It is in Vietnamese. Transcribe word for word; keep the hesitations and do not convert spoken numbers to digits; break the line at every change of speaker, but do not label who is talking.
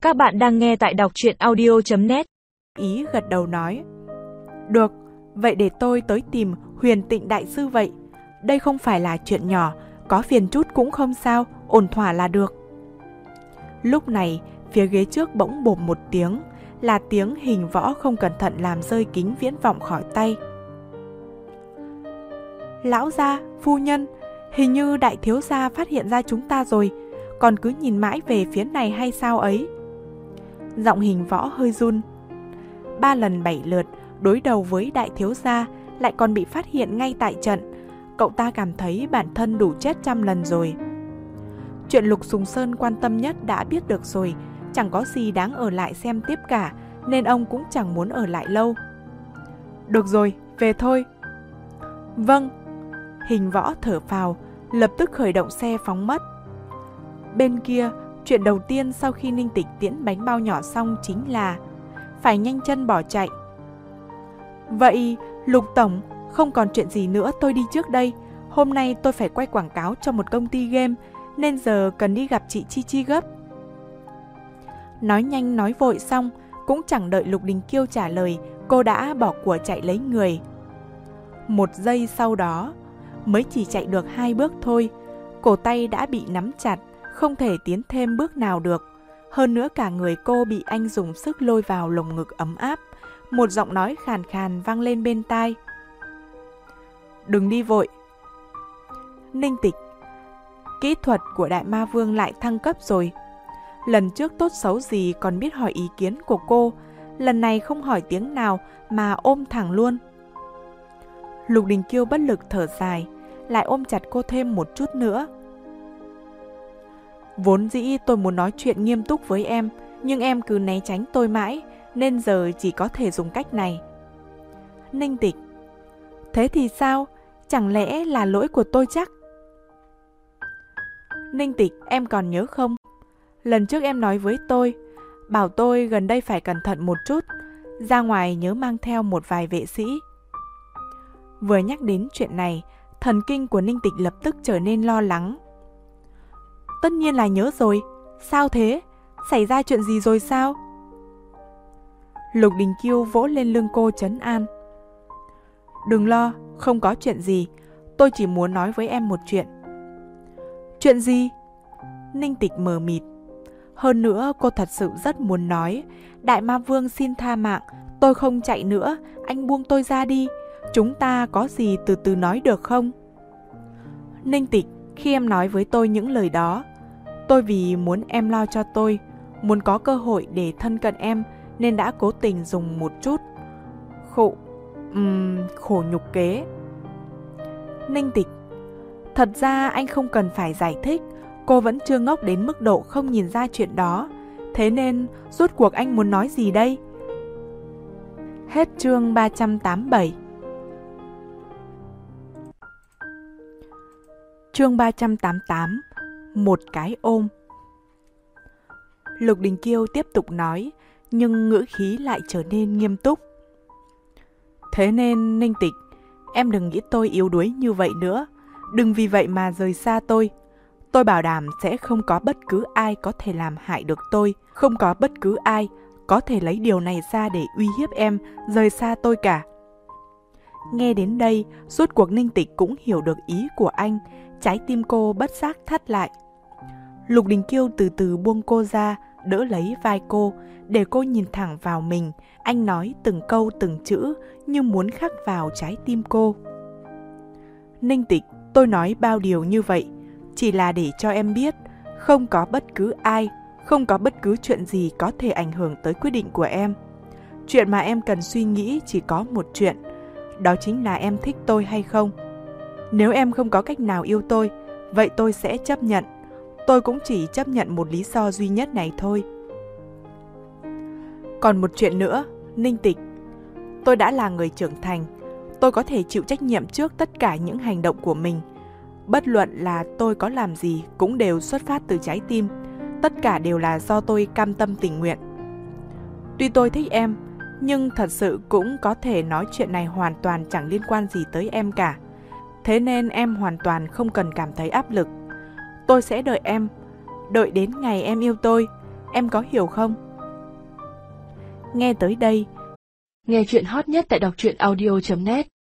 Các bạn đang nghe tại đọc truyện audio chấm net.
Ý gật đầu nói: Được, vậy để tôi tới tìm Huyền Tịnh đại sư vậy. Đây không phải là chuyện nhỏ, có phiền chút cũng không sao, ổn thỏa là được. Lúc này, phía ghế trước bỗng bộp một tiếng, là tiếng Hình Võ không cẩn thận làm rơi kính viễn vọng khỏi tay. Lão gia, phu nhân, hình như đại thiếu gia phát hiện ra chúng ta rồi, còn cứ nhìn mãi về phía này hay sao ấy? Giọng Hình Võ hơi run. Ba lần bảy lượt đối đầu với đại thiếu gia, lại còn bị phát hiện ngay tại trận. Cậu ta cảm thấy bản thân đủ chết trăm lần rồi. Chuyện Lục Sùng Sơn quan tâm nhất đã biết được rồi, chẳng có gì đáng ở lại xem tiếp cả, nên ông cũng chẳng muốn ở lại lâu. Được rồi, về thôi. Vâng. Hình Võ thở phào, lập tức khởi động xe phóng mất. Bên kia, chuyện đầu tiên sau khi Ninh Tịch tiễn bánh bao nhỏ xong chính là phải nhanh chân bỏ chạy. Vậy, Lục Tổng, không còn chuyện gì nữa, tôi đi trước đây. Hôm nay tôi phải quay quảng cáo cho một công ty game, nên giờ cần đi gặp chị Chi Chi gấp. Nói nhanh nói vội xong, cũng chẳng đợi Lục Đình Kiêu trả lời, cô đã bỏ của chạy lấy người. Một giây sau đó, mới chỉ chạy được hai bước thôi, cổ tay đã bị nắm chặt, không thể tiến thêm bước nào được. Hơn nữa cả người cô bị anh dùng sức lôi vào lồng ngực ấm áp. Một giọng nói khàn khàn vang lên bên tai: Đừng đi vội. Ninh Tịch, kỹ thuật của Đại Ma Vương lại thăng cấp rồi. Lần trước tốt xấu gì còn biết hỏi ý kiến của cô, lần này không hỏi tiếng nào mà ôm thẳng luôn. Lục Đình Kiêu bất lực thở dài, lại ôm chặt cô thêm một chút nữa. Vốn dĩ tôi muốn nói chuyện nghiêm túc với em, nhưng em cứ né tránh tôi mãi, nên giờ chỉ có thể dùng cách này. Ninh Tịch, thế thì sao? Chẳng lẽ là lỗi của tôi chắc? Ninh Tịch, em còn nhớ không? Lần trước em nói với tôi, bảo tôi gần đây phải cẩn thận một chút, ra ngoài nhớ mang theo một vài vệ sĩ. Vừa nhắc đến chuyện này, thần kinh của Ninh Tịch lập tức trở nên lo lắng. Tất nhiên là nhớ rồi. Sao thế? Xảy ra chuyện gì rồi sao? Lục Đình Kiêu vỗ lên lưng cô trấn an. Đừng lo, không có chuyện gì. Tôi chỉ muốn nói với em một chuyện. Chuyện gì? Ninh Tịch mờ mịt. Hơn nữa cô thật sự rất muốn nói. Đại Ma Vương xin tha mạng, tôi không chạy nữa, anh buông tôi ra đi. Chúng ta có gì từ từ nói được không? Ninh Tịch, khi em nói với tôi những lời đó, tôi vì muốn em lo cho tôi, muốn có cơ hội để thân cận em, nên đã cố tình dùng một chút khổ, um, khổ nhục kế. Ninh Tịch, thật ra anh không cần phải giải thích, cô vẫn chưa ngốc đến mức độ không nhìn ra chuyện đó. Thế nên, rốt cuộc anh muốn nói gì đây? Hết chương ba trăm tám mươi bảy. Chương ba trăm tám mươi tám. Một cái ôm. Lục Đình Kiêu tiếp tục nói, nhưng ngữ khí lại trở nên nghiêm túc. Thế nên Ninh Tịch, em đừng nghĩ tôi yếu đuối như vậy nữa. Đừng vì vậy mà rời xa tôi. Tôi bảo đảm sẽ không có bất cứ ai có thể làm hại được tôi. Không có bất cứ ai có thể lấy điều này ra để uy hiếp em rời xa tôi cả. Nghe đến đây, rốt cuộc Ninh Tịch cũng hiểu được ý của anh. Trái tim cô bất giác thắt lại. Lục Đình Kiêu từ từ buông cô ra, đỡ lấy vai cô, để cô nhìn thẳng vào mình. Anh nói từng câu từng chữ như muốn khắc vào trái tim cô. Ninh Tịch, tôi nói bao điều như vậy chỉ là để cho em biết, không có bất cứ ai, không có bất cứ chuyện gì có thể ảnh hưởng tới quyết định của em. Chuyện mà em cần suy nghĩ chỉ có một chuyện, đó chính là em thích tôi hay không. Nếu em không có cách nào yêu tôi, vậy tôi sẽ chấp nhận. Tôi cũng chỉ chấp nhận một lý do duy nhất này thôi. Còn một chuyện nữa, Ninh Tịch, tôi đã là người trưởng thành. Tôi có thể chịu trách nhiệm trước tất cả những hành động của mình. Bất luận là tôi có làm gì cũng đều xuất phát từ trái tim. Tất cả đều là do tôi cam tâm tình nguyện. Tuy tôi thích em, nhưng thật sự cũng có thể nói chuyện này hoàn toàn chẳng liên quan gì tới em cả. Thế nên em hoàn toàn không cần cảm thấy áp lực. Tôi sẽ đợi em, đợi đến ngày em yêu tôi. em có hiểu không? Nghe tới đây,
Nghe chuyện hot nhất tại đọc truyện audio chấm net.